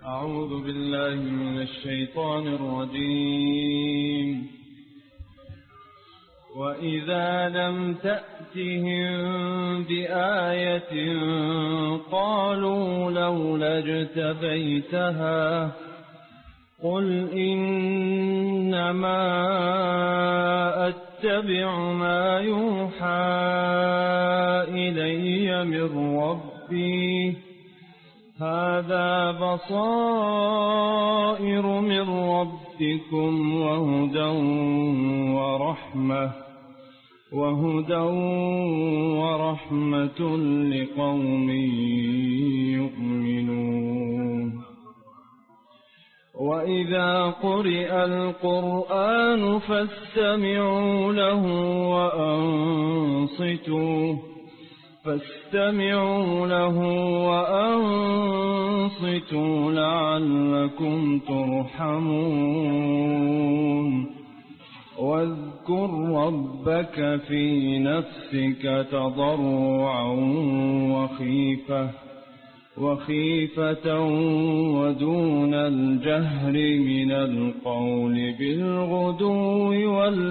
أعوذ بالله من الشيطان الرجيم. وإذا لم تأتهم بآية قالوا لولا اجتبيتها قل إنما أتبع ما يوحى إلي من ربي هذا بصائر من ربكم وهدى ورحمة لقوم يؤمنون. وإذا قرئ القرآن فاستمعوا له وأنصتوا لعلكم ترحمون. واذكر ربك في نفسك تضرعا وخيفة ودون الجهر من القول بالغدو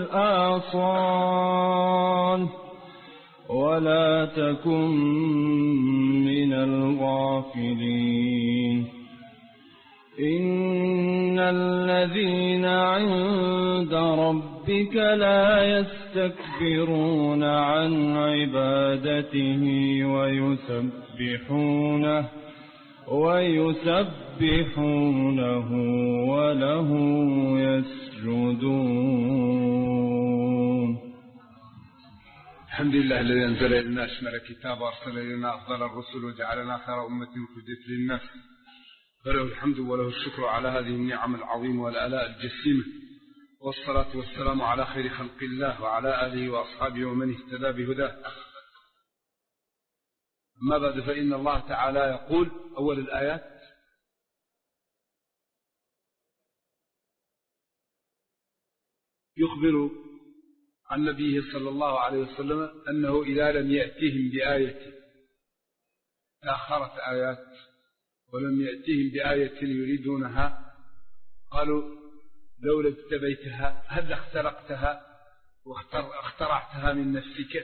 والآصال ولا تكن من الغافلين. إن الذين عند ربك لا يستكبرون عن عبادته ويسبحونه وله يسجدون. الحمد لله الذي أنزل إلينا أشمل الكتاب وأرسل إلينا أفضل الرسل وجعلنا خير أمة أخرجت للناس، فله الحمد وله الشكر على هذه النعم العظيمة والآلاء الجسيمة، والصلاة والسلام على خير خلق الله وعلى آله وأصحابه ومن اهتدى بهداه. أما بعد، فإن الله تعالى يقول أول الآيات: يخبر عن نبيه صلى الله عليه وسلم أنه إذا لم يأتهم بآية، تأخرت آيات ولم يأتهم بآية يريدونها قالوا لولا اجتبيتها، هل اخترقتها واخترعتها من نفسك؟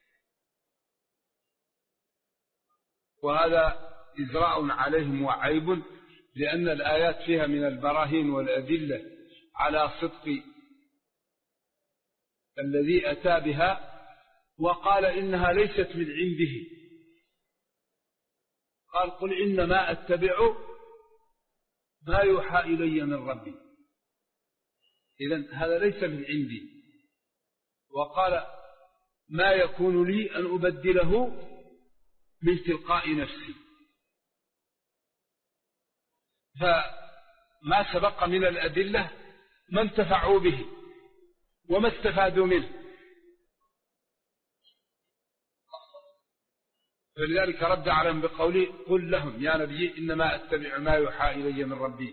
وهذا إزراء عليهم وعيب، لأن الآيات فيها من البراهين والأدلة على صدق الذي أتى بها، وقال إنها ليست من عنده. قال: قل إنما أتبع ما يوحى إلي من ربي. إذن هذا ليس من عندي. وقال: ما يكون لي أن أبدله من تلقاء نفسي. فما سبق من الأدلة ما انتفعوا به وما استفادوا منه، فلذلك رد عليهم بقوله: قل لهم يا نبي إنما أتبع ما يوحى إلي من ربي.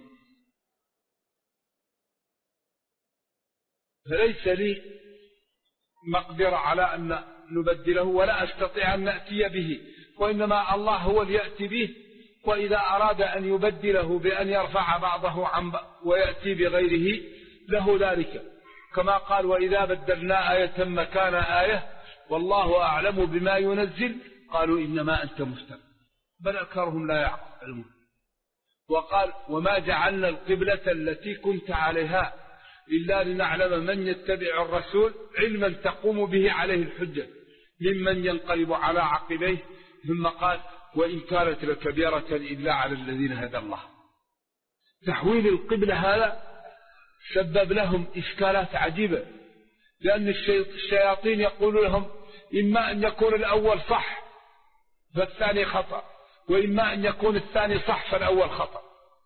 فليس لي مقدرة على أن نبدله ولا أستطيع أن نأتي به، وإنما الله هو اللي يأتي به، وإذا أراد أن يبدله بأن يرفع بعضه عن ويأتي بغيره له ذلك، كما قال: وإذا بدلنا آية مكان آية والله أعلم بما ينزل قالوا إنما أنت مفتر بل أكثرهم لا يعلمون. وقال: وما جعلنا القبلة التي كنت عليها إلا لنعلم من يتبع الرسول علما تقوم به عليه الحجة ممن ينقلب على عقبيه. ثم قال: وإن كانت لكبيرة إلا على الذين هدى الله. تحويل القبلة هذا سبب لهم إشكالات عجيبة، لأن الشياطين يقول لهم: إما أن يكون الأول صح فالثاني خطأ، وإما أن يكون الثاني صح فالأول خطأ،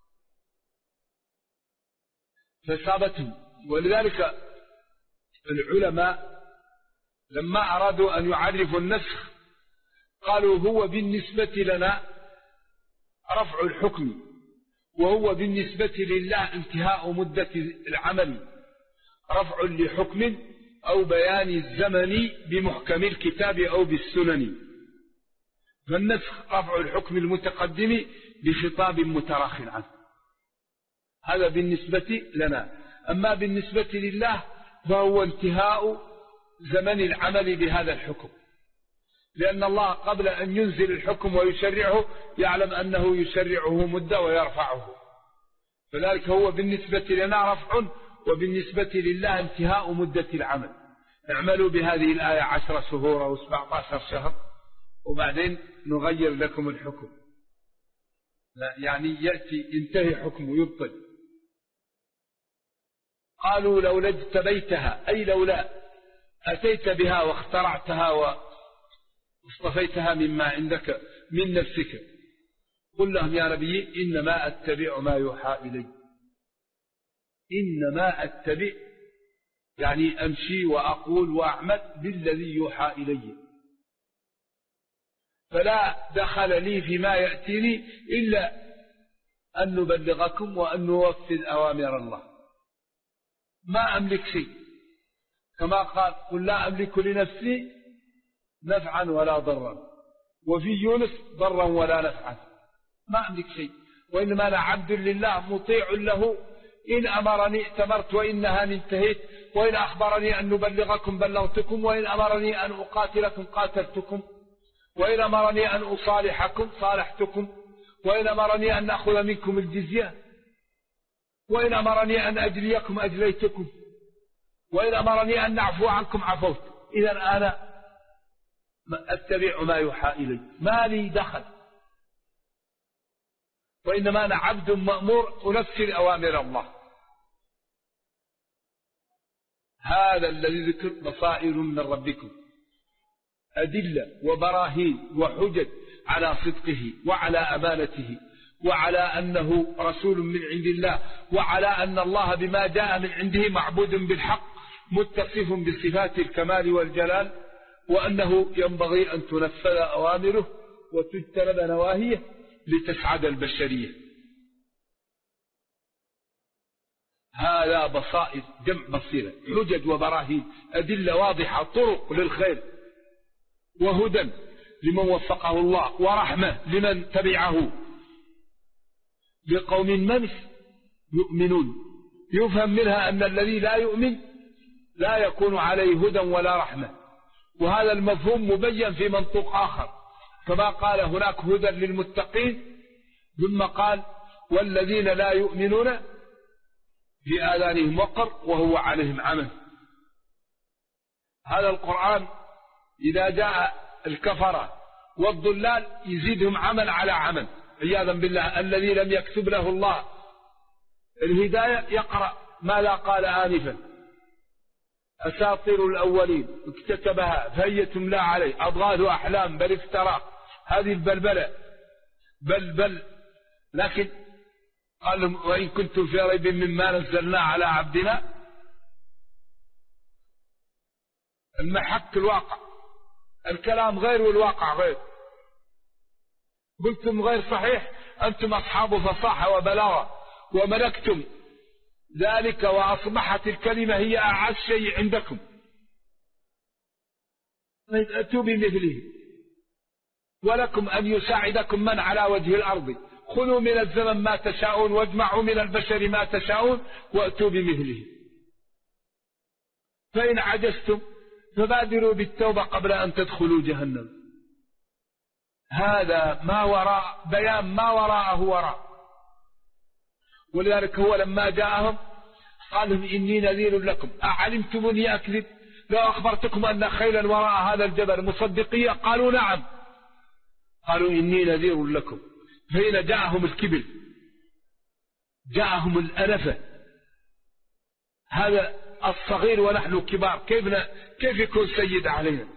فسابتهم. ولذلك العلماء لما أرادوا أن يعرفوا النسخ قالوا: هو بالنسبة لنا رفع الحكم، وهو بالنسبة لله انتهاء مدة العمل، رفع لحكم أو بيان الزمن بمحكم الكتاب أو بالسنن. فالنسخ رفع الحكم المتقدم بخطاب متراخ عنه، هذا بالنسبة لنا. أما بالنسبة لله فهو انتهاء زمن العمل بهذا الحكم، لأن الله قبل أن ينزل الحكم ويشرعه يعلم أنه يشرعه مدة ويرفعه، فذلك هو بالنسبة لنا رفع، وبالنسبة لله انتهاء مدة العمل. اعملوا بهذه الآية 10 شهور أو 17 شهر وبعدين نغير لكم الحكم، لا يعني يأتي ينتهي حكمه يبطل. قالوا لولا اجتبيتها، أي لولا أتيت بها واخترعتها واصطفيتها مما عندك من نفسك. قل لهم يا نبي إنما أتبع ما يوحى إلي. إنما أتبع يعني أمشي وأقول وأعمل بالذي يوحى إلي، فلا دخل لي فيما يأتيني إلا أن نبلغكم وأن نوفذ أوامر الله. ما أملك شيء، كما قال قل لا أملك لنفسي نفعا ولا ضرا، وفي يونس ضرا ولا نفعا. ما أملك شيء، وإنما أنا عبد لله مطيع له، إن أمرني ائتمرت وإن نهاني انتهيت، وإن أخبرني أن نبلغكم بلغتكم، وإن أمرني أن أقاتلكم قاتلتكم، وإن أمرني أن أصالحكم صالحتكم، وإن أمرني أن نأخذ منكم الجزية، وإن أمرني أن أجليكم أجليتكم، وإن أمرني أن نعفو عنكم عفوت. إذا أنا أتبع ما يوحى إلي، ما لي دخل، وإنما أنا عبد مأمور أنفذ أوامر الله. هذا الذي ذكر بصائر من ربكم، أدلة وبراهين وحجج على صدقه وعلى أمانته، وعلى أنه رسول من عند الله، وعلى أن الله بما جاء من عنده معبود بالحق متصف بصفات الكمال والجلال، وأنه ينبغي أن تنفذ أوامره وتجتنب نواهيه لتسعد البشرية. هذا بصائر جمع بصيرة، حجج وبراهين، أدلة واضحة، طرق للخير، وهدى لمن وفقه الله، ورحمة لمن تبعه، لقوم من يؤمنون. يفهم منها أن الذي لا يؤمن لا يكون عليه هدى ولا رحمة، وهذا المفهوم مبين في منطوق آخر، كما قال هناك هدى للمتقين، ثم قال والذين لا يؤمنون في آذانهم وقر وهو عليهم عمى. هذا القرآن إذا جاء الكفرة والضلال يزيدهم عمل على عمل عياذا بالله. الذي لم يكتب له الله الهداية يقرأ ما لا قال آنفا، أساطير الأولين اكتتبها فهي تملى عليه، أضغاث أحلام بل افترى. هذه البلبلة بل لكن قال وإن كنتم في ريب مما نزلنا على عبدنا، المحك الواقع، الكلام غير والواقع غير. قلتم غير صحيح، أنتم أصحاب فصاحة وبلاغة، وملكتم ذلك وأصبحت الكلمة هي أعز شيء عندكم، أتوا بمثله ولكم أن يساعدكم من على وجه الأرض. خذوا من الزمن ما تشاءون واجمعوا من البشر ما تشاءون وأتوا بمثله. فإن عجزتم فبادروا بالتوبة قبل أن تدخلوا جهنم. هذا ما وراء بيان ما وراءه وراء. ولذلك هو لما جاءهم قال لهم إني نذير لكم أعلمتموني أكذب لو أخبرتكم أن خيلا وراء هذا الجبل مصدقية؟ قالوا نعم. قالوا إني نذير لكم. فإن جاءهم الكبر، جاءهم الأنفة، هذا الصغير ونحن كبار، كيف يكون سيد علينا؟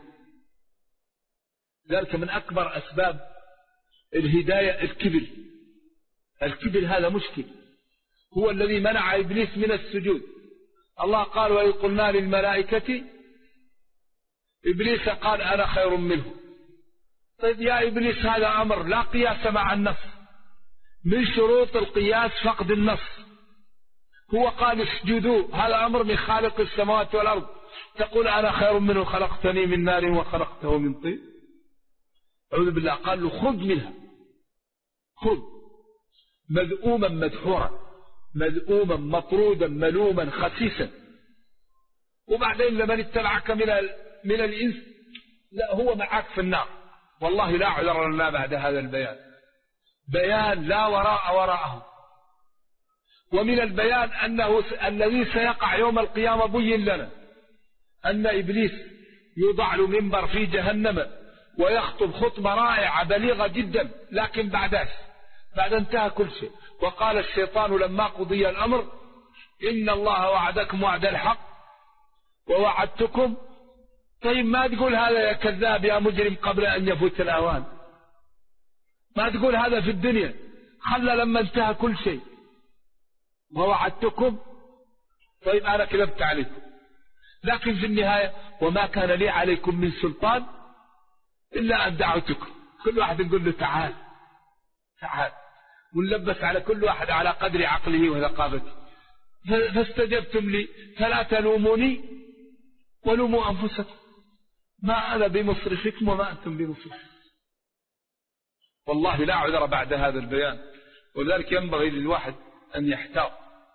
ذلك من أكبر أسباب الهداية الكبر. الكبر هذا مشكل، هو الذي منع إبليس من السجود. الله قال وإذ قلنا للملائكة، إبليس قال أنا خير منه. طيب يا إبليس هذا أمر لا قياس مع النص، من شروط القياس فقد النص. هو قال اسجدوا، هذا أمر من خالق السماوات والأرض، تقول أنا خير منه خلقتني من نار وخلقته من طين؟ أعوذ بالله. قال له خذ منها، خذ، مذءوما مدحورا. مذءوما مطرودا ملوما خسيسا. وبعدين لمن اتبعك من الإنس لا هو معك في النار. والله لا عذر لنا بعد هذا البيان، بيان لا وراء وراءه. ومن البيان أنه الذي سيقع يوم القيامة بين لنا أن إبليس يوضع له منبر في جهنم ويخطب خطبة رائعة بليغة جدا، لكن بعد انتهى كل شيء. وقال الشيطان لما قضي الأمر إن الله وعدكم وعد الحق ووعدتكم. طيب ما تقول هذا يا كذاب يا مجرم قبل أن يفوت الأوان؟ ما تقول هذا في الدنيا؟ خلى لما انتهى كل شيء ووعدتكم. طيب أنا كذبت عليكم، لكن في النهاية وما كان لي عليكم من سلطان إلا أن دعوتكم. كل واحد نقول له تعال تعال، ونلبس على كل واحد على قدر عقله وثقافته. فاستجبتم لي فلا تلوموني ولوموا أنفسكم، ما أنا بمصرخكم وما أنتم بمصرخي. والله لا عذر بعد هذا البيان، ولذلك ينبغي للواحد أن يحتاط.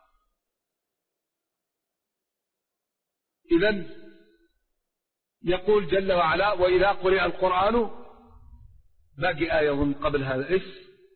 إذن يقول جل وعلا وإذا قرئ القرآن، باقي آية من قبل هذا إيش؟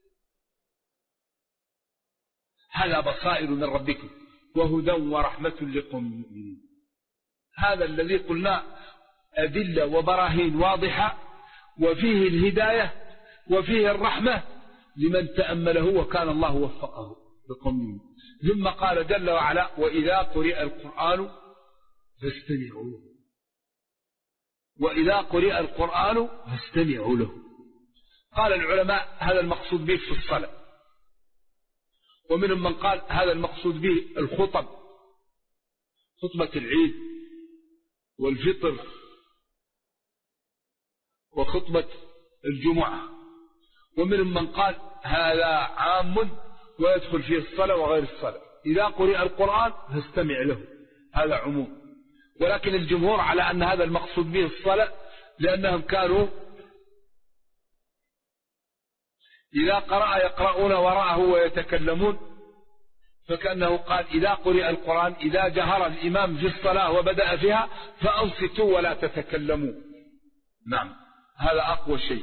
هذا بصائر من ربكم وهدى ورحمة لقوم يؤمنون. هذا الذي قلنا أدلة وبراهين واضحة، وفيه الهداية وفيه الرحمة لمن تأمله وكان الله وفقه لقوم يؤمنون. ثم قال جل وعلا وإذا قرئ القرآن فاستمعوا له، وإذا قرئ القرآن فاستمعوا له. قال العلماء هذا المقصود به في الصلاة، ومنهم من قال هذا المقصود به الخطب، خطبة العيد والفطر وخطبة الجمعة. ومنهم من قال هذا عام ويدخل فيه الصلاة وغير الصلاة. إذا قرئ القرآن فاستمع له، هذا عموم. ولكن الجمهور على أن هذا المقصود به الصلاة، لأنهم كانوا إذا قرأ يقرؤون وراءه ويتكلمون، فكأنه قال إذا قرئ القرآن إذا جهر الإمام في الصلاة وبدأ فيها فأنصتوا ولا تتكلموا. نعم، هذا أقوى شيء.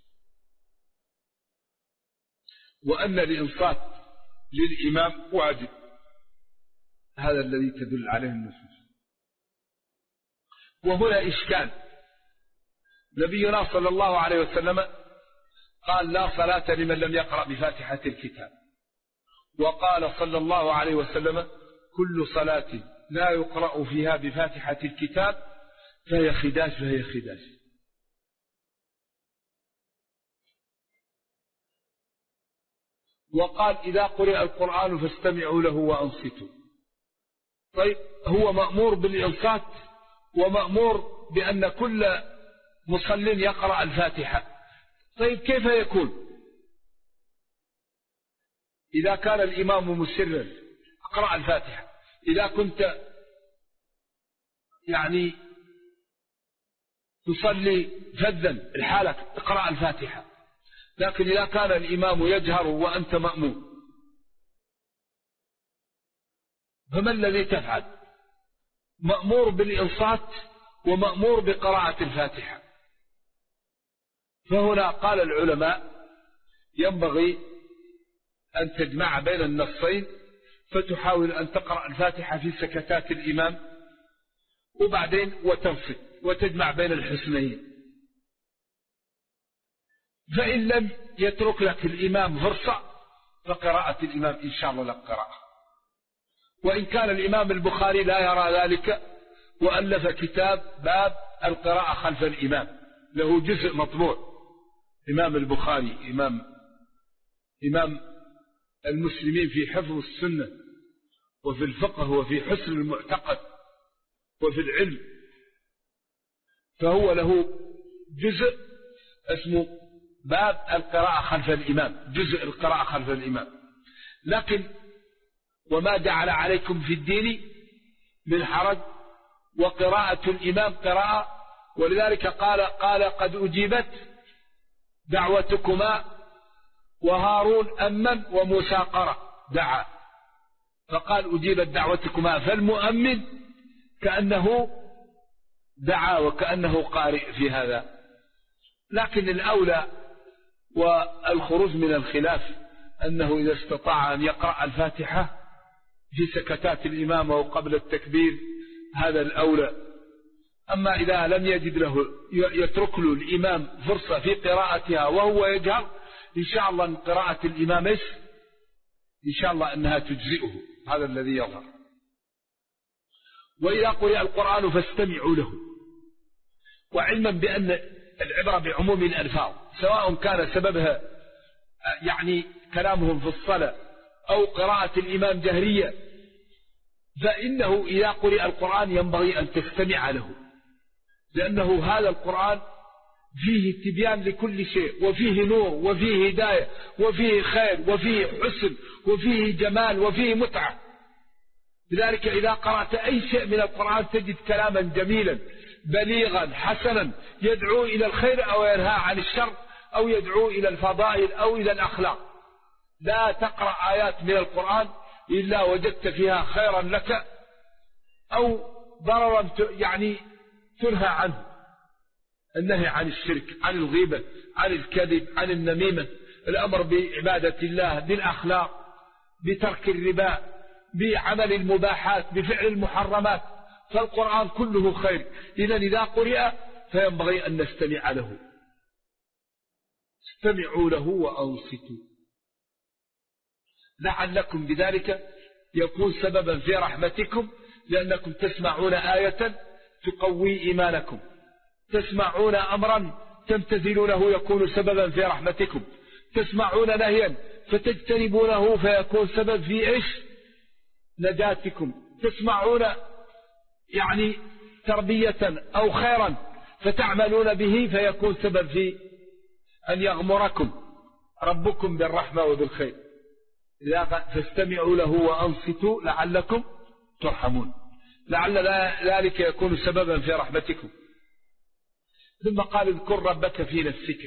وأن الإنصات للإمام واجب، هذا الذي تدل عليه النصوص. وهنا إشكال. نبينا صلى الله عليه وسلم قال لا صلاة لمن لم يقرأ بفاتحة الكتاب، وقال صلى الله عليه وسلم كل صلاة لا يقرأ فيها بفاتحة الكتاب فهي خداج فهي خداج. وقال إذا قرئ القرآن فاستمعوا له وأنصتوا. طيب هو مأمور بالإنصات ومأمور بأن كل مصل يقرأ الفاتحة. طيب كيف يكون؟ إذا كان الإمام مسرا اقرأ الفاتحة، إذا كنت يعني تصلي فذا الحالة اقرأ الفاتحة. لكن إذا كان الإمام يجهر وأنت مأموم فما الذي تفعل؟ مأمور بالإنصات ومأمور بقراءة الفاتحة. فهنا قال العلماء ينبغي أن تجمع بين النصين، فتحاول أن تقرأ الفاتحة في سكتات الإمام وبعدين وتنصت وتجمع بين الحسنين. فإن لم يترك لك الإمام فرصة فقراءة الإمام إن شاء الله لك قراءة. وإن كان الإمام البخاري لا يرى ذلك وألف كتاب باب القراءة خلف الإمام، له جزء مطبوع. إمام البخاري إمام المسلمين في حفظ السنة وفي الفقه وفي حسن المعتقد وفي العلم، فهو له جزء اسمه باب القراءة خلف الإمام، جزء القراءة خلف الإمام. لكن وما جعل عليكم في الدين من حرج، وقراءة الإمام قراءة. ولذلك قال قد أجيبت دعوتكما وهارون أمن وموسى قرأ دعا. فقال أجيبت دعوتكما، فالمؤمن كأنه دعا وكأنه قارئ في هذا. لكن الأولى والخروج من الخلاف أنه إذا استطاع أن يقرأ الفاتحة في سكتات الإمام أو قبل التكبير هذا الأولى. أما إذا لم يجد له يترك له الإمام فرصة في قراءتها وهو يجهر، إن شاء الله قراءة الإمام إن شاء الله أنها تجزئه، هذا الذي يظهر. وإذا قرئ القرآن فاستمعوا له، وعلما بأن العبرة بعموم الألفاظ سواء كان سببها يعني كلامهم في الصلاة أو قراءة الإمام جهرية، فإنه إذا قرئ القرآن ينبغي أن تستمع له، لأنه هذا القرآن فيه تبيان لكل شيء، وفيه نور، وفيه هداية، وفيه خير، وفيه حسن، وفيه جمال، وفيه متعة. لذلك إذا قرأت أي شيء من القرآن تجد كلاما جميلا بليغا حسنا يدعو إلى الخير أو ينهى عن الشر أو يدعو إلى الفضائل أو إلى الأخلاق. لا تقرأ آيات من القرآن إلا وجدت فيها خيرا لك أو ضررا يعني تنهى عنه، النهي عن الشرك، عن الغيبة، عن الكذب، عن النميمة، الأمر بعبادة الله، بالأخلاق، بترك الربا، بعمل المباحات، بفعل المحرمات. فالقرآن كله خير. إذن إذا قرئ فينبغي أن نستمع له. استمعوا له وأنصتوا لعلكم بذلك يكون سببا في رحمتكم، لأنكم تسمعون آية تقوي إيمانكم، تسمعون أمرا تمتثلونه يكون سببا في رحمتكم، تسمعون نهيا فتجتنبونه فيكون سبب في إيش؟ نجاتكم، تسمعون يعني تربية أو خيرا فتعملون به فيكون سبب في أن يغمركم ربكم بالرحمة وبالخير. فاستمعوا له وأنصتوا لعلكم ترحمون، لعل ذلك يكون سببا في رحمتكم. ثم قال اذكر ربك في نفسك،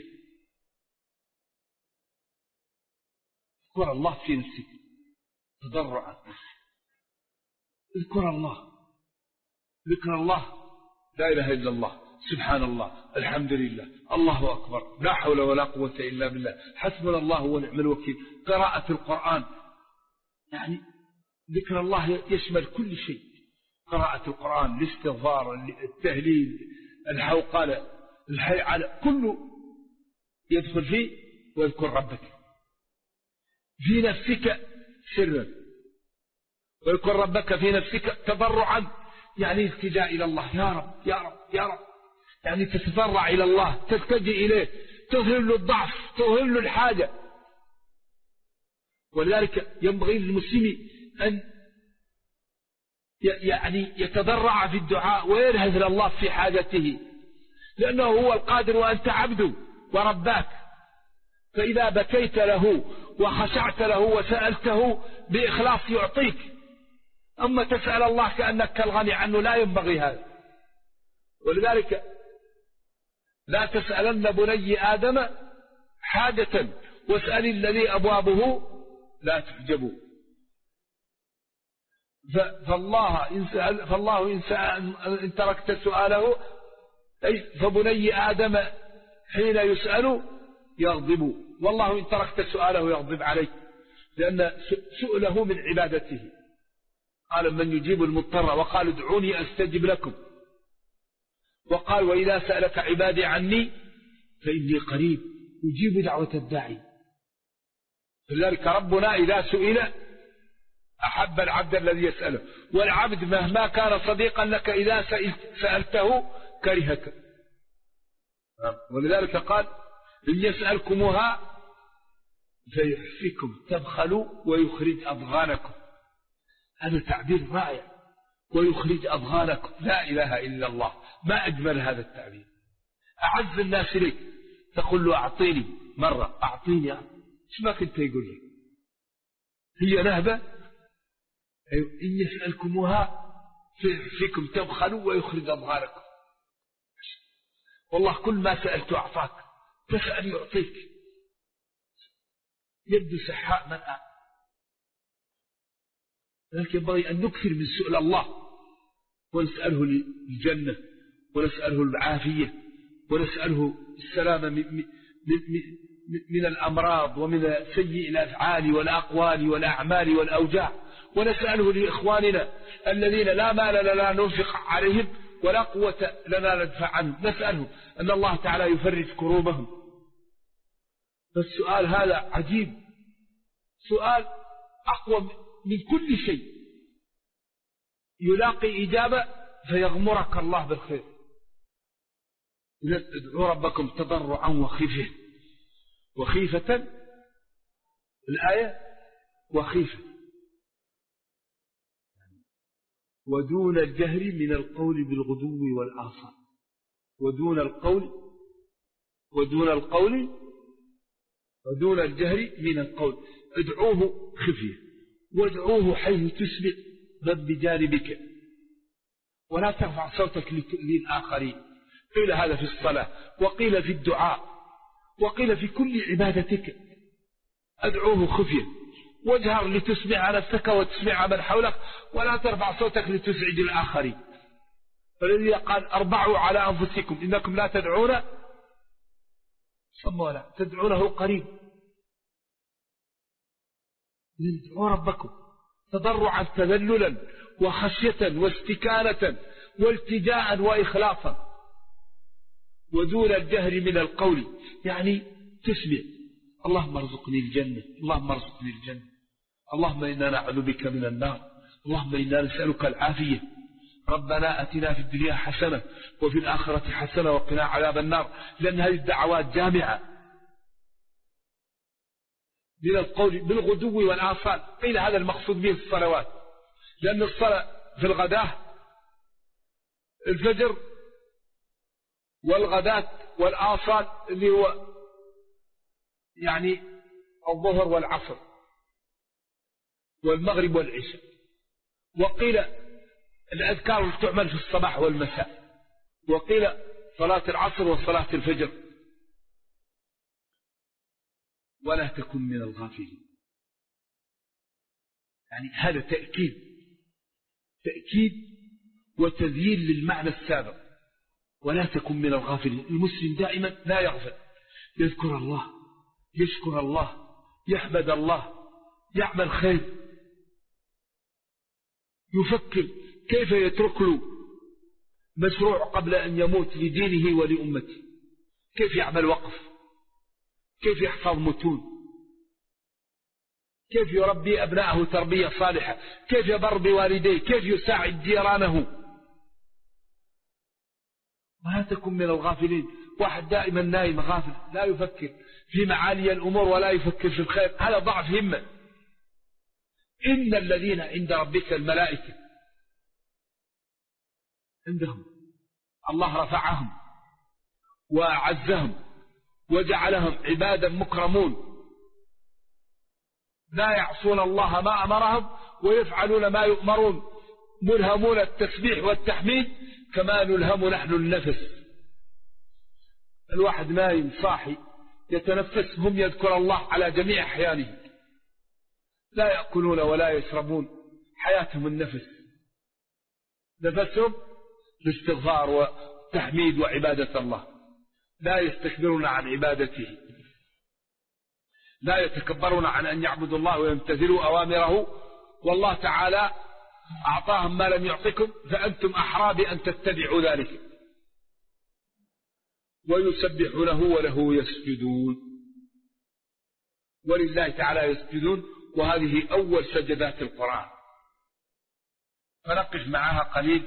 اذكر الله في نفسك تضرعا، اذكر الله، ذكر الله لا إله إلا الله، سبحان الله، الحمد لله، الله أكبر، لا حول ولا قوة إلا بالله، حسبنا الله ونعم الوكيل. قراءة القرآن يعني ذكر الله يشمل كل شيء، قراءة القرآن، الاستغفار، التهليل، الحوقلة، الحيعلة، كله يدخل فيه. واذكر ربك في نفسك سرا، واذكر ربك في نفسك تضرعا، يعني التجاء إلى الله، يا رب يا رب يا رب، يعني تتضرع إلى الله، تلتجئ إليه، تظهر له الضعف، تظهر له الحاجة. ولذلك ينبغي للمسلم أن يعني يتضرع في الدعاء وينهز إلى الله في حاجته، لأنه هو القادر وأنت عبده ورباك. فإذا بكيت له وخشعت له وسألته بإخلاص يعطيك. أما تسأل الله كأنك كالغني عنه لا ينبغي هذا. ولذلك لا تسألن بني آدم حاجة واسأل الذي أبوابه لا تحجبوا. فالله إن تركت سؤاله، فبني آدم حين يسأل يغضب، والله إن تركت سؤاله يغضب عليك، لأن سؤله من عبادته. قال من يجيب المضطر، وقال ادعوني أستجب لكم، وقال وإذا سألك عبادي عني فإني قريب أجيب دعوة الداعي. فذلك ربنا إذا سئل أحب العبد الذي يسأله، والعبد مهما كان صديقا لك إذا سألته كرهك. ولذلك قال إن يسألكموها فيحفكم تبخلوا ويخرج أضغانكم. هذا تعبير رائع، ويخرج أضغانكم، لا إله إلا الله، ما أجمل هذا التعبير. أعز الناس لك تقول له أعطيني مرة، أعطيني، إيش ما كنت يقول لك؟ هي نهبة. إن يسألكموها فيكم تبخلوا ويخرج أضغانكم. والله كل ما سألت أعطاك، تسأل يعطيك، يبدو سحاء من لكن ينبغي أن نكثر من سؤال الله، ونسأله الجنة، ونسأله العافية، ونسأله السلامة من الأمراض ومن سيء الأفعال والأقوال والأعمال والأوجاع، ونسأله لإخواننا الذين لا مال لنا ننفق عليهم ولا قوة لنا ندفع عنهم، نسأله أن الله تعالى يفرج كروبهم. فالسؤال هذا عجيب، سؤال أقوى من كل شيء، يلاقي إجابة فيغمرك الله بالخير. ادعوا ربكم تضرعا وخيفة الآية وخيفة، ودون الجهر من القول بالغدو والآصال، ودون الجهر من القول. ادعوه خفية، وادعوه حيث تسمع من بجانبك، ولا ترفع صوتك للآخرين. قيل هذا في الصلاة، وقيل في الدعاء، وقيل في كل عبادتك. ادعوه خفية، واجهر لتسمع نفسك وتسمع من حولك، ولا ترفع صوتك لتزعج الآخرين. فالذي قال اربعوا على أنفسكم إنكم لا تدعون صم ولا تدعونه قريب. ادعوا ربكم تضرعا تذللا وخشية واستكانة والتجاء وإخلاصا، ودون الجهر من القول، يعني تسمع اللهم ارزقني الجنة، اللهم ارزقني الجنة، اللهم إنا نعوذ بك من النار، اللهم إنا نسألك العافية، ربنا أتنا في الدنيا حسنة وفي الآخرة حسنة وقنا عذاب النار. لأن هذه الدعوات جامعة من القول بالغدو والآصال. قيل هذا المقصود به الصلوات، لأن الصلاة في الغداة الفجر، والغداة والآصال اللي هو يعني الظهر والعصر والمغرب والعشاء. وقيل الأذكار اللي تعمل في الصباح والمساء، وقيل صلاة العصر وصلاة الفجر. ولا تكن من الغافلين، يعني هذا تأكيد وتذييل للمعنى السابق. ولا تكن من الغافلين. المسلم دائما لا يغفل، يذكر الله، يشكر الله، يحمد الله، يعمل خير، يفكر كيف يترك له مشروع قبل أن يموت لدينه ولأمته، كيف يعمل وقف، كيف يحفظ متون، كيف يربي أبنائه تربية صالحة، كيف يبر بوالديه، كيف يساعد جيرانه. ولا تكن من الغافلين. واحد دائما نايم غافل، لا يفكر في معالي الأمور ولا يفكر في الخير، هذا ضعف همة. إن الذين عند ربك الملائكة، عندهم الله رفعهم وأعزهم وجعلهم عبادا مكرمون، لا يعصون الله ما أمرهم ويفعلون ما يؤمرون، ملهمون التسبيح والتحميد كما نلهم نحن النفس. الواحد نايم صاحي يتنفس، هم يذكر الله على جميع أحيانه، لا يأكلون ولا يشربون، حياتهم النفس، نفسهم الاستغفار والتحميد وعبادة الله، لا يستكبرون عن عبادته، لا يتكبرون عن أن يعبدوا الله ويمتثلوا أوامره. والله تعالى أعطاهم ما لم يعطكم، فأنتم أحرى بأن تتبعوا ذلك. ويسبحونه وله يسجدون، ولله تعالى يسجدون، وهذه أول سجدات القرآن. فنقف معها قليل.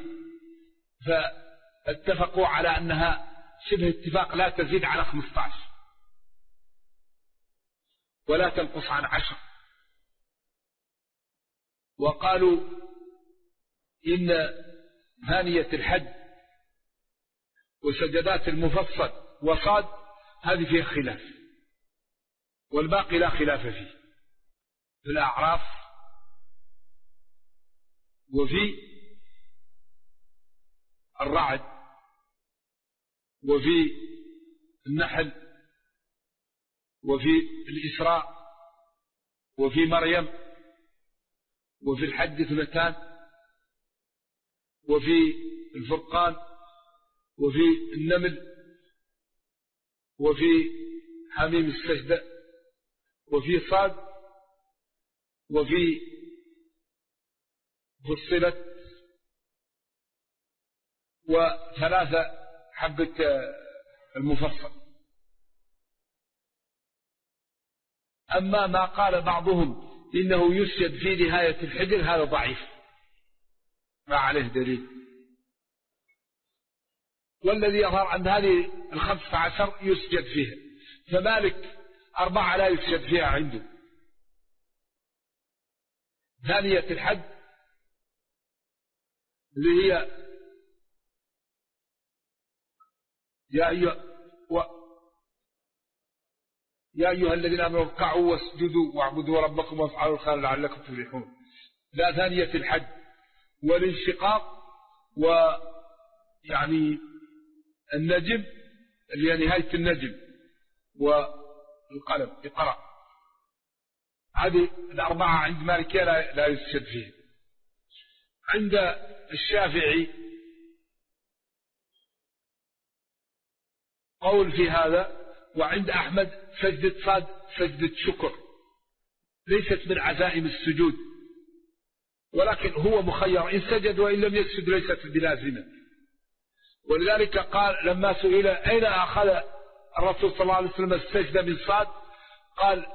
فاتفقوا على أنها شبه اتفاق لا تزيد على 15 ولا تنقص عن 10. وقالوا إن ثانية الحج وسجدات المفصل وصاد هذه فيها خلاف، والباقي لا خلاف فيه، في الأعراف وفي الرعد وفي النحل وفي الإسراء وفي مريم وفي الحج 2، وفي الفرقان، وفي النمل، وفي حميم السجدة، وفي صاد، وفي فصلت، و3 حبة المفصل. أما ما قال بعضهم إنه يسجد في نهاية الحجر هذا ضعيف ما عليه دليل، والذي يظهر أن هذه 15 يسجد فيها، فمالك 4 لا يسجد فيها عنده. ثانية الحج اللي هي يا أيها الذين آمنوا اركعوا واسجدوا واعبدوا ربكم وافعلوا الخير لعلكم تفلحون. لا، ثانية الحج والانشقاق، ويعني النجم اللي هي نهاية النجم، والقلم اقرأ. هذه 4 عند مالكية لا يسجد فيها. عند الشافعي قول في هذا، وعند أحمد سجدة صاد سجدة شكر ليست من عزائم السجود، ولكن هو مخير إن سجد وإن لم يسجد ليست بلازمة. ولذلك قال لما سئل أين أخذ الرسول صلى الله عليه وسلم السجدة من صاد، قال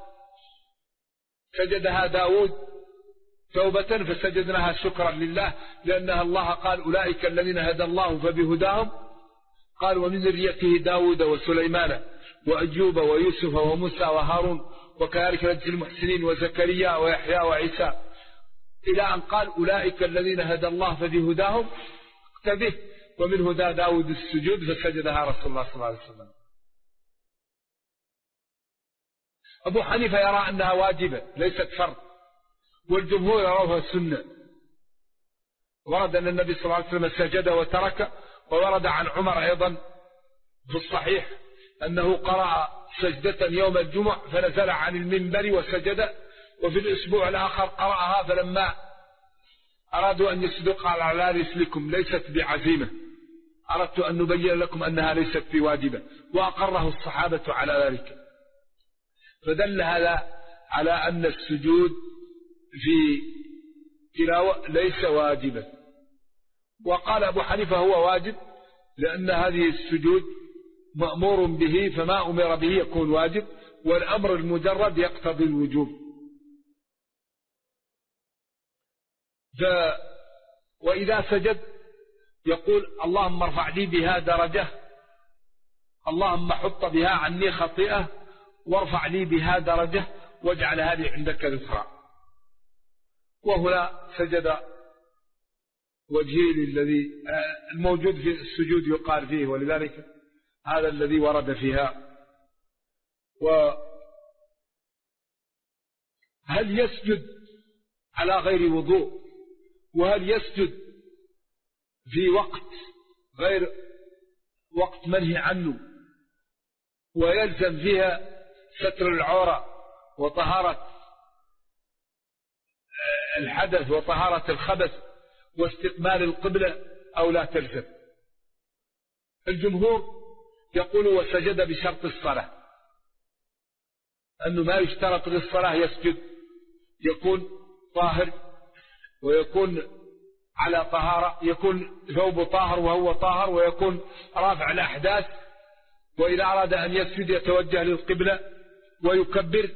سجدها داود توبة فسجدناها شكرا لله، لأنها الله قال أولئك الذين هدى الله فبهداهم، قال ومن ذريته داود وسليمان وأيوب ويوسف وموسى وهارون وكذلك نجزي المحسنين وزكريا ويحيى وعيسى، إلى أن قال أولئك الذين هدى الله فبهداهم اقتده، ومن هدى داود السجود فسجدها رسول الله صلى الله عليه وسلم. أبو حنيفة يرى أنها واجبة ليست فرض، والجمهور يروها سنة. ورد أن النبي صلى الله عليه وسلم سجد وترك، وورد عن عمر أيضا في الصحيح أنه قرأ سجدة يوم الجمعة فنزل عن المنبر وسجد، وفي الأسبوع الآخر قرأها فلما أرادوا أن يسجدوا قال على رسلكم ليست بعزيمة، أردت أن نبين لكم أنها ليست بواجبة، وأقره الصحابة على ذلك. فدل هذا على أن السجود في تلاوة ليس واجبا. وقال أبو حنيفة هو واجب، لأن هذه السجود مأمور به، فما أمر به يكون واجب، والأمر المجرد يقتضي الوجوب. وإذا سجد يقول اللهم ارفع لي بها درجة، اللهم حط بها عني خطيئة، وارفع لي بها درجة، واجعل هذه عندك ذكرى. وهنا سجد وجهه للذي الموجود في السجود يقال فيه، ولذلك هذا الذي ورد فيها. وهل يسجد على غير وضوء، وهل يسجد في وقت غير وقت منهي عنه ويلزم فيها ستر العورة وطهارة الحدث وطهارة الخبث واستقبال القبلة، أو لا تلزم؟ الجمهور يقول وسجد بشرط الصلاة، أنه ما يشترط للصلاة يسجد، يكون طاهر ويكون على طهارة، يكون ثوب طاهر وهو طاهر، ويكون رافع الأحداث، وإذا أراد أن يسجد يتوجه للقبلة ويكبر.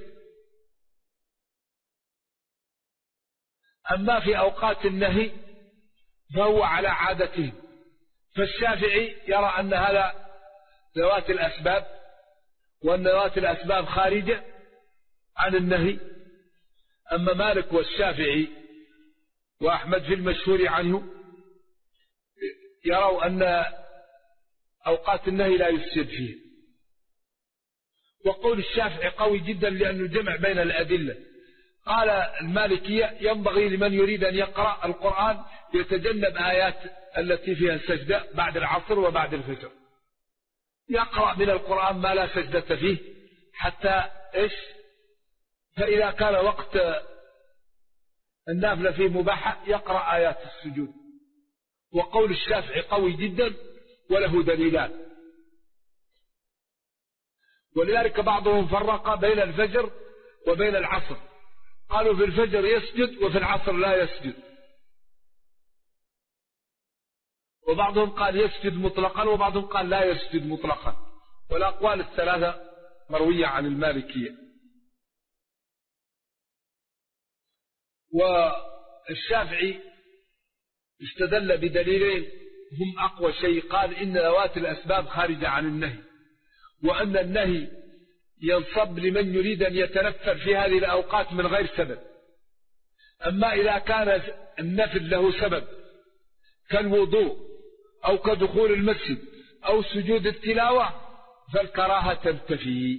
أما في أوقات النهي فهو على عادته، فالشافعي يرى أن هذا ذوات الأسباب، وأن ذوات الأسباب خارجة عن النهي. أما مالك والشافعي وأحمد في المشهور عنه يروا أن أوقات النهي لا يسجد فيه. وقول الشافعي قوي جدا لأنه جمع بين الأدلة. قال المالكية ينبغي لمن يريد أن يقرأ القرآن يتجنب آيات التي فيها السجدة بعد العصر وبعد الفجر، يقرأ من القرآن ما لا سجدة فيه حتى إيش، فإذا كان وقت النافلة فيه مباحة يقرأ آيات السجود. وقول الشافعي قوي جدا وله دليلان، ولذلك بعضهم فرق بين الفجر وبين العصر، قالوا في الفجر يسجد وفي العصر لا يسجد، وبعضهم قال يسجد مطلقا وبعضهم قال لا يسجد مطلقا، والأقوال الثلاثة مروية عن المالكية. والشافعي استدل بدليلين هم أقوى شيء، قال إن ذوات الأسباب خارجة عن النهي، وأن النهي ينصب لمن يريد أن يتنفل في هذه الأوقات من غير سبب. أما إذا كان النفل له سبب كالوضوء أو كدخول المسجد أو سجود التلاوة فالكراهة تنتفي.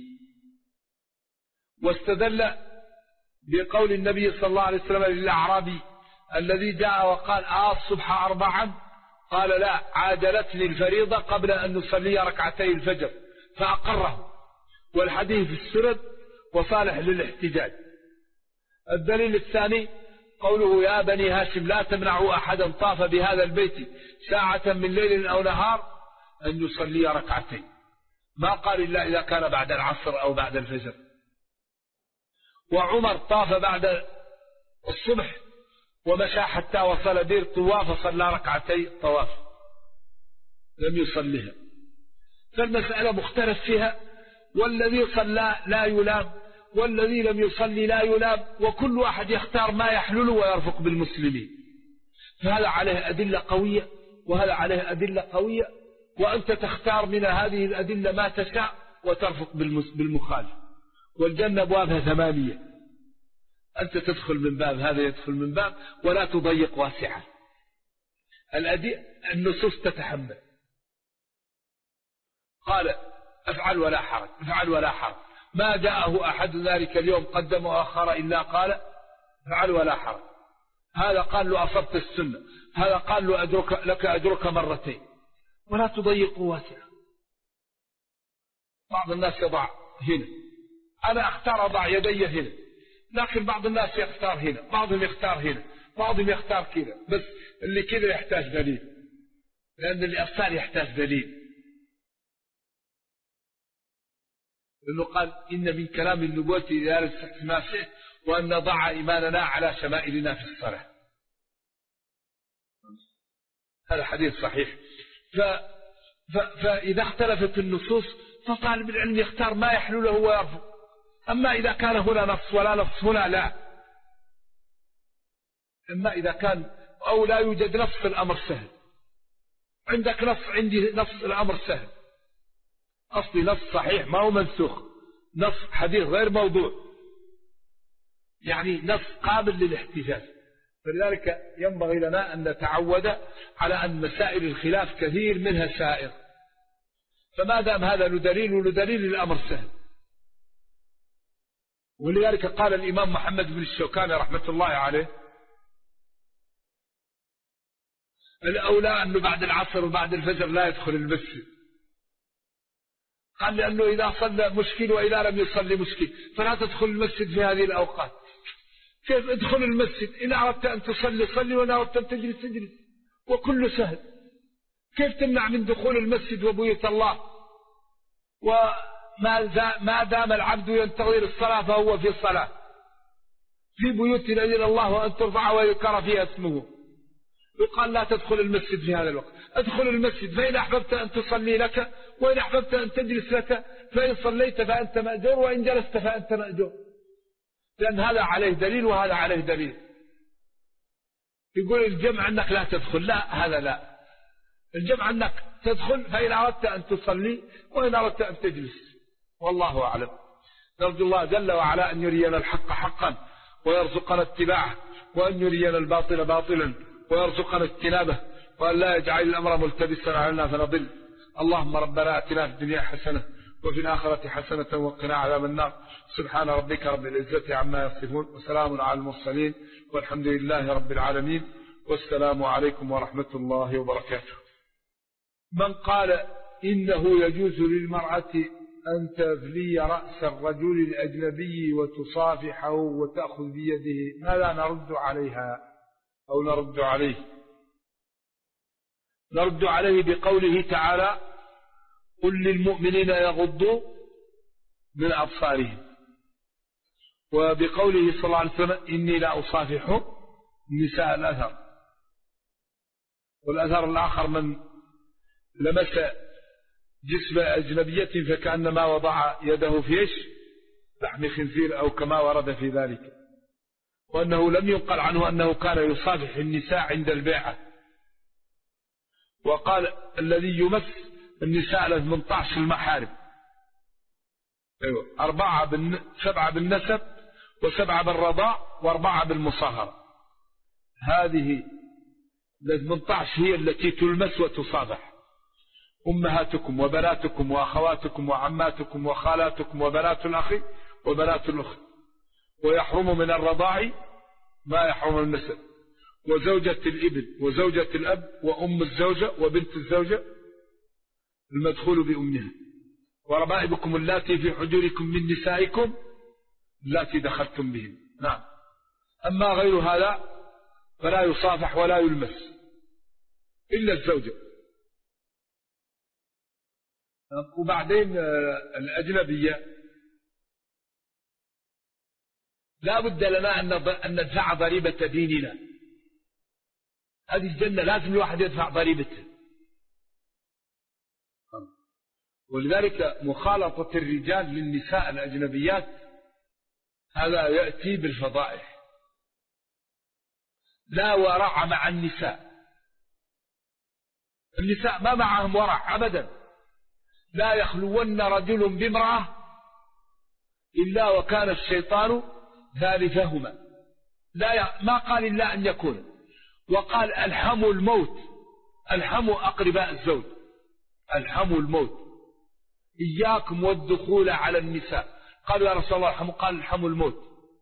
واستدل بقول النبي صلى الله عليه وسلم للأعرابي الذي جاء وقال الصبح 4 قال لا، عادلتني الفريضة قبل أن نصلي ركعتي الفجر، فأقره، والحديث في السند وصالح للاحتجاج. الدليل الثاني قوله يا بني هاشم لا تمنعوا أحدا طاف بهذا البيت ساعة من ليل أو نهار أن يصلي ركعتين، ما قال إلا إذا كان بعد العصر أو بعد الفجر. وعمر طاف بعد الصبح ومشى حتى وصل بير طواف فصلى ركعتي طواف لم يصليها. فالمسألة مختلف فيها، والذي صلى لا يلام والذي لم يصلي لا يلام، وكل واحد يختار ما يحلل ويرفق بالمسلمين. فهذا عليه أدلة قوية وهذا عليه أدلة قوية، وأنت تختار من هذه الأدلة ما تشاء وترفق بالمخالف. والجنة أبوابها 8، أنت تدخل من باب هذا يدخل من باب، ولا تضيق واسعة. النصوص تتحمل. قال افعل ولا حرج، افعل ولا حرج، ما جاءه أحد ذلك اليوم قدم وأخر إلا قال افعل ولا حرج. هذا قال له أصبت السنة، هذا قال له لك أجرك مرتين، ولا تضيق واسعة. بعض الناس يضع هنا، أنا أختار أضع يدي هنا، لكن بعض الناس يختار هنا، بعضهم يختار هنا، بعضهم يختار كذا. بس اللي كذا يحتاج دليل، لأن الإرسال يحتاج دليل، لأنه قال إن من كلام النبوة إذا لست ما شئت وأن نضع إيماننا على شمائلنا في الصلاة. هذا حديث صحيح. فإذا اختلفت النصوص فطالب العلم يختار ما يحلو له ويرفض. أما إذا كان هنا نص ولا نص هنا لا، أما إذا كان أو لا يوجد نص الأمر سهل، عندك نص عندي نص الأمر سهل، أصلي نص صحيح ما هو منسوخ، نص حديث غير موضوع، يعني نص قابل للاحتجاج. فلذلك ينبغي لنا أن نتعود على أن مسائل الخلاف كثير منها سائر، فما دام هذا له دليل ولدليل الأمر سهل. ولذلك قال الإمام محمد بن الشوكاني رحمة الله عليه الأولى أنه بعد العصر وبعد الفجر لا يدخل المسجد. قال لأنه إذا صلى مشكل وإذا لم يصلي مشكل، فلا تدخل المسجد في هذه الأوقات. كيف ادخل المسجد؟ إن أردت أن تصلي صلي، وإن أردت أن تجلس تجلس، وكل سهل. كيف تمنع من دخول المسجد وبيوت الله؟ وما دام العبد ينتظر الصلاة فهو في صلاة، في بيوت أذن الله أن ترفع ويذكر فيها اسمه. يقال لا تدخل المسجد في هذا الوقت، ادخل المسجد فإن أحببت أن تصلي لك، وإن أحببت أن تجلس لك، فإن صليت فأنت مأجور وإن جلست فأنت مأجور، لأن هذا عليه دليل وهذا عليه دليل. يقول الجمع أنك لا تدخل، لا، هذا لا. الجمع أنك تدخل فإن أردت أن تصلي وإن أردت أن تجلس، والله أعلم. نرجو الله جل وعلا أن يرينا الحق حقا ويرزقنا اتباعه، وأن يرينا الباطل باطلا ويرزقنا اجتنابه، وأن لا يجعل الأمر ملتبسا علينا فنضل. اللهم ربنا آتنا في الدنيا حسنة وفي الآخرة حسنة وقنا عذاب النار. سبحان ربك رب العزة عما يصفون، وسلام على المرسلين، والحمد لله رب العالمين، والسلام عليكم ورحمة الله وبركاته. من قال إنه يجوز للمرأة أن تفلي رأس الرجل الأجنبي وتصافحه وتأخذ بيده، ماذا نرد عليها أو نرد عليه؟ نرد عليه بقوله تعالى: قل للمؤمنين يغضوا من أبصارهم، وبقوله صلى الله عليه وسلم: إني لا أصافح نساء الأثر. والأثر الآخر من لمس جسم أجنبية فكأنما وضع يده في لحم خنزير أو كما ورد في ذلك، وأنه لم ينقل عنه أنه كان يصافح النساء عند البيعة. وقال: الذي يمس النساء 18 المحارم، 7 بالنسب و7 بالرضاع و4 بالمصاهرة. هذه 18 هي التي تلمس وتصافح: أمهاتكم وبناتكم وأخواتكم وعماتكم وخالاتكم وبنات الأخ وبنات الأخت. ويحرم من الرضاع ما يحرم النسب، وزوجة الابن وزوجة الأب وأم الزوجة وبنت الزوجة المدخول بأمها، وربائبكم اللاتي في حجوركم من نسائكم اللاتي دخلتم بهن. نعم. أما غير هذا فلا يصافح ولا يلمس إلا الزوجة. وبعدين الأجنبية لا بد لنا أن ندفع ضريبة ديننا. هذه الجنة لازم الواحد يدفع ضريبتها. ولذلك مخالطة الرجال للنساء الأجنبيات هذا يأتي بالفضائح. لا ورع مع النساء ما معهم ورع أبدا. لا يخلون رجل بامرأة إلا وكان الشيطان ثالثهما. ما قال إلا أن يكون. وقال: ألحموا الموت، ألحموا أقرباء الزوج، ألحموا الموت، إياكم والدخول على النساء. قالوا: يا رسول الله ارحموا. قال: ألحموا الموت.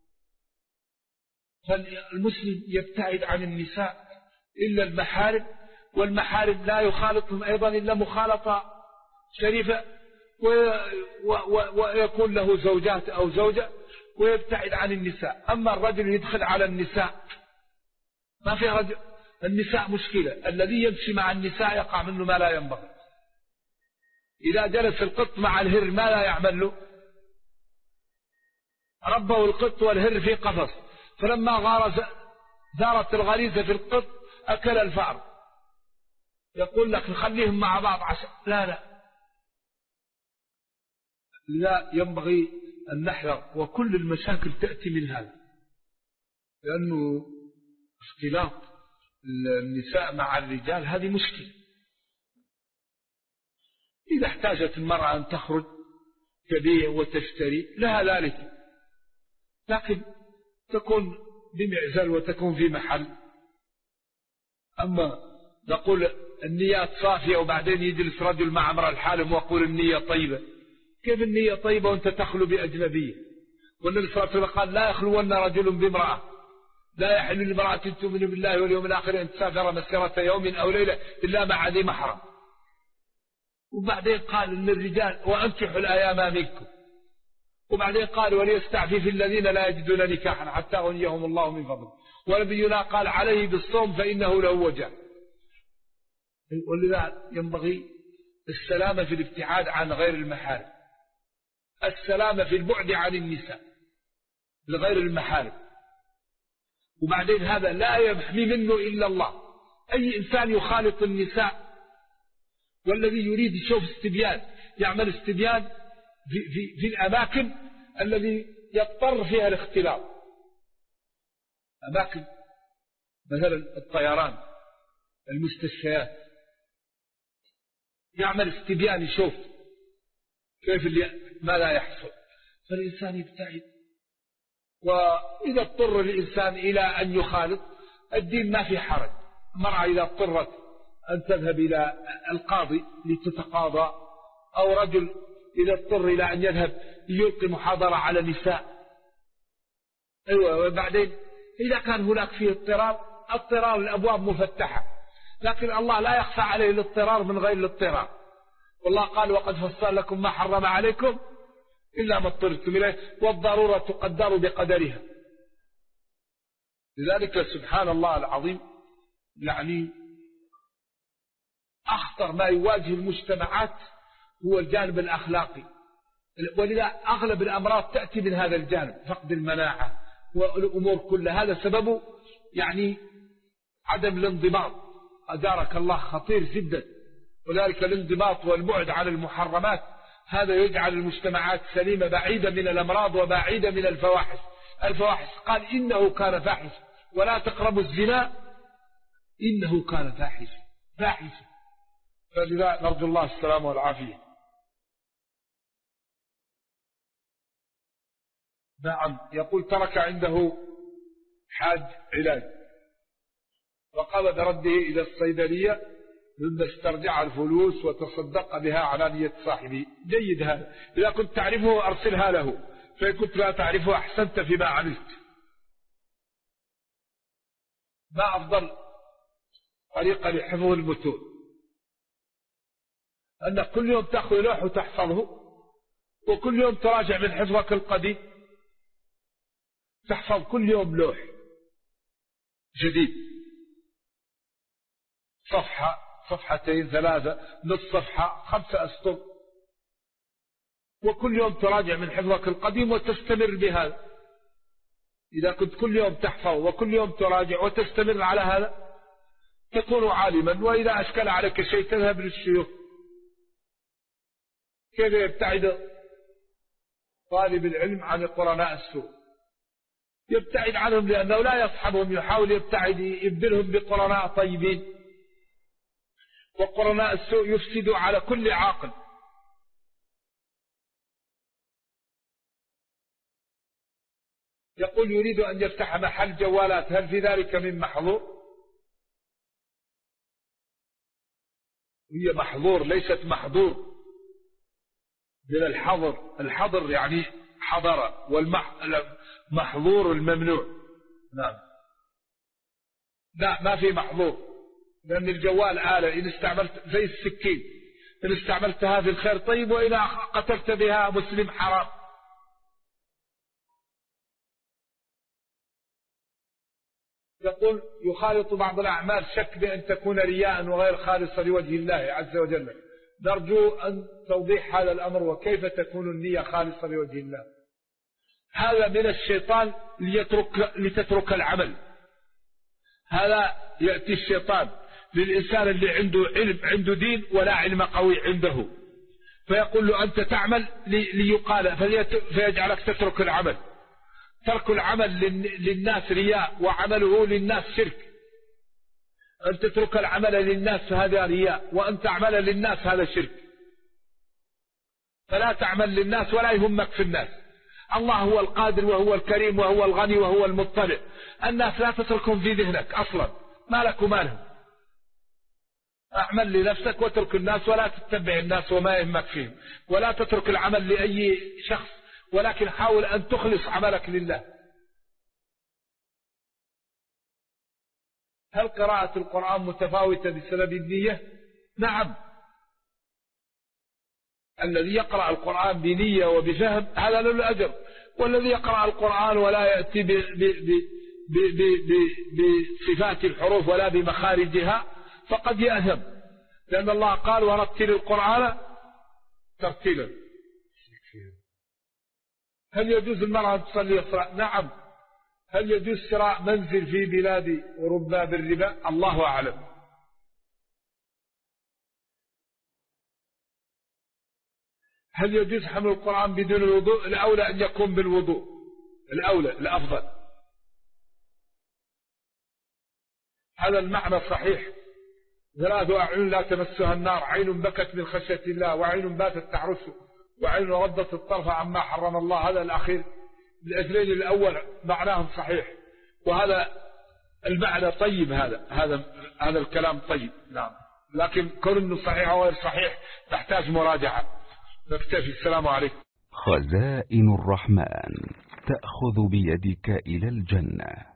فالمسلم يبتعد عن النساء إلا المحارم، والمحارم لا يخالطهم أيضا إلا مخالطة شريفة، ويكون له زوجات أو زوجة، ويبتعد عن النساء. أما الرجل يدخل على النساء ما في رجل. النساء مشكلة، الذي يمشي مع النساء يقع منه ما لا ينبغي. إذا جلس القط مع الهر ما لا يعمل له؟ ربه القط والهر في قفص، فلما زارت الغريزة في القط أكل الفأر. يقول لك نخليهم مع بعض عشان لا ينبغي أن نحذر. وكل المشاكل تأتي من هذا، لأنه اختلاط النساء مع الرجال هذه مشكلة. إذا احتاجت المرأة أن تخرج تبيع وتشتري لها ذلك، لكن تكون بمعزل وتكون في محل. أما نقول النيات صافية وبعدين يجلس رجل مع امرأة الحالم ويقول النية طيبة. كيف النية طيبة وانت تخلو بأجنبية؟ والنبي صلى الله عليه وسلم قال: لا يخلون رجل بامرأة، لا يحل لامرأة تؤمن بالله واليوم الآخر أن تسافر مسيرة يوم أو ليلة إلا مع ذي محرم. وبعدين قال للرجال: وأنكحوا الأيام منكم. وبعدين قال: وليستعفف الذين لا يجدون نكاحا حتى يغنيهم الله من فضله. ونبينا قال: عليه بالصوم فإنه له وجه. ولذا ينبغي السلامة في الابتعاد عن غير المحارم، السلامة في البعد عن النساء لغير المحارم. وبعدين هذا لا يحمي منه إلا الله. أي إنسان يخالط النساء والذي يريد يشوف استبيان يعمل استبيان في الأماكن الذي يضطر فيها الاختلاط، أماكن مثلا الطيران، المستشفيات، يعمل استبيان يشوف كيف ما لا يحصل، فالإنسان يبتعد. وإذا اضطر الإنسان إلى أن يخالط الدين ما في حرج. المرأة إذا اضطرت أن تذهب إلى القاضي لتتقاضى، أو رجل إذا اضطر إلى أن يذهب يلقي محاضرة على النساء، وبعدين إذا كان هناك فيه اضطرار الأبواب مفتحة، لكن الله لا يخفى عليه الاضطرار من غير الاضطرار. والله قال وقد فصل لكم ما حرم عليكم إلا ما اضطررتم إليه والضرورة تقدر بقدرها. لذلك سبحان الله العظيم يعني أخطر ما يواجه المجتمعات هو الجانب الأخلاقي، ولذا أغلب الأمراض تأتي من هذا الجانب، فقد المناعة والأمور كلها هذا سببه يعني عدم الانضباط. أجارك الله خطير جدا، وذلك الانضباط والبعد عن المحرمات هذا يجعل المجتمعات سليمة بعيدة من الأمراض وبعيدة من الفواحش. الفواحش قال إنه كان فاحش ولا تقربوا الزنا إنه كان فاحش. فلذا نرجو الله السلامة والعافية. نعم. يقول ترك عنده حاج علاج وقام برده إلى الصيدلية ثم استرجع الفلوس وتصدق بها على نية صاحبه. جيد هذا، إذا كنت تعرفه أرسلها له، فإن كنت لا تعرفه أحسنت فيما عملت. ما أفضل طريقة لحفظ المتون؟ أنك كل يوم تأخذ لوح وتحفظه، وكل يوم تراجع من حفظك القديم، تحفظ كل يوم لوح جديد، صفحة، صفحتين، 3، نصف صفحة، 5 أسطر، وكل يوم تراجع من حفظك القديم وتستمر بهذا. إذا كنت كل يوم تحفظ وكل يوم تراجع وتستمر على هذا تكون عالما. وإذا أشكل عليك شيء تذهب للشيوخ. كيف يبتعد طالب العلم عن قرناء السوء؟ يبتعد عنهم لأنه لا يصحبهم، يحاول يبتعد، يبدلهم بقرناء طيبين. وقرناء السوء يفسد على كل عاقل. يقول يريد أن يفتح محل جوالات، هل في ذلك من محظور؟ هي محظور ليست محظور، من الحظر. الحظر يعني حضر، والمحظور الممنوع. نعم. لا، ما في محظور، لأن الجوال آلة، إن استعملت زي السكين، إن استعملتها في الخير طيب، وإذا قتلت بها مسلم حرام. يقول يخالط بعض الأعمال شك بأن تكون رياء وغير خالصة لوجه الله عز وجل، نرجو أن توضيح هذا الأمر، وكيف تكون النية خالصة لوجه الله. هذا من الشيطان لتترك العمل. هذا يأتي الشيطان للإنسان اللي عنده علم، عنده دين ولا علم قوي عنده، فيقول له أنت تعمل ليقال، فيجعلك تترك العمل. ترك العمل للناس رياء، وعمله للناس شرك. أن تترك العمل للناس هذا رياء، وأن تعمل للناس هذا شرك. فلا تعمل للناس ولا يهمك في الناس. الله هو القادر وهو الكريم وهو الغني وهو المطلع. الناس لا تتركهم في ذهنك أصلا، ما لك ومالهم. أعمل لنفسك واترك الناس، ولا تتبع الناس وما يهمك فيهم، ولا تترك العمل لأي شخص، ولكن حاول أن تخلص عملك لله. هل قراءة القرآن متفاوتة بسبب النية؟ نعم. الذي يقرأ القرآن بنية وبفهم هذا له الأجر، والذي يقرأ القرآن ولا يأتي بصفات الحروف ولا بمخارجها فقد يأثم، لأن الله قال ورتل القرآن ترتيلا. هل يجوز المرأة أن تصلي الصلاة؟ نعم. هل يجوز شراء منزل في بلاد أوروبا بالربا؟ الله أعلم. هل يجوز حمل القرآن بدون الوضوء؟ الأولى أن يكون بالوضوء، الأولى الأفضل. هذا المعنى صحيح. 3 أعين لا تمسها النار، عين بكت من خشية الله، وعين باتت تعرس، وعين ردت الطرف عما حرم الله. هذا الأخير الأجلين الأول معناه صحيح، وهذا المعنى طيب. هذا الكلام طيب. نعم. لكن كون انه صحيح أو غير صحيح تحتاج مراجعة. نكتفي. السلام عليكم. خزائن الرحمن تأخذ بيدك إلى الجنة.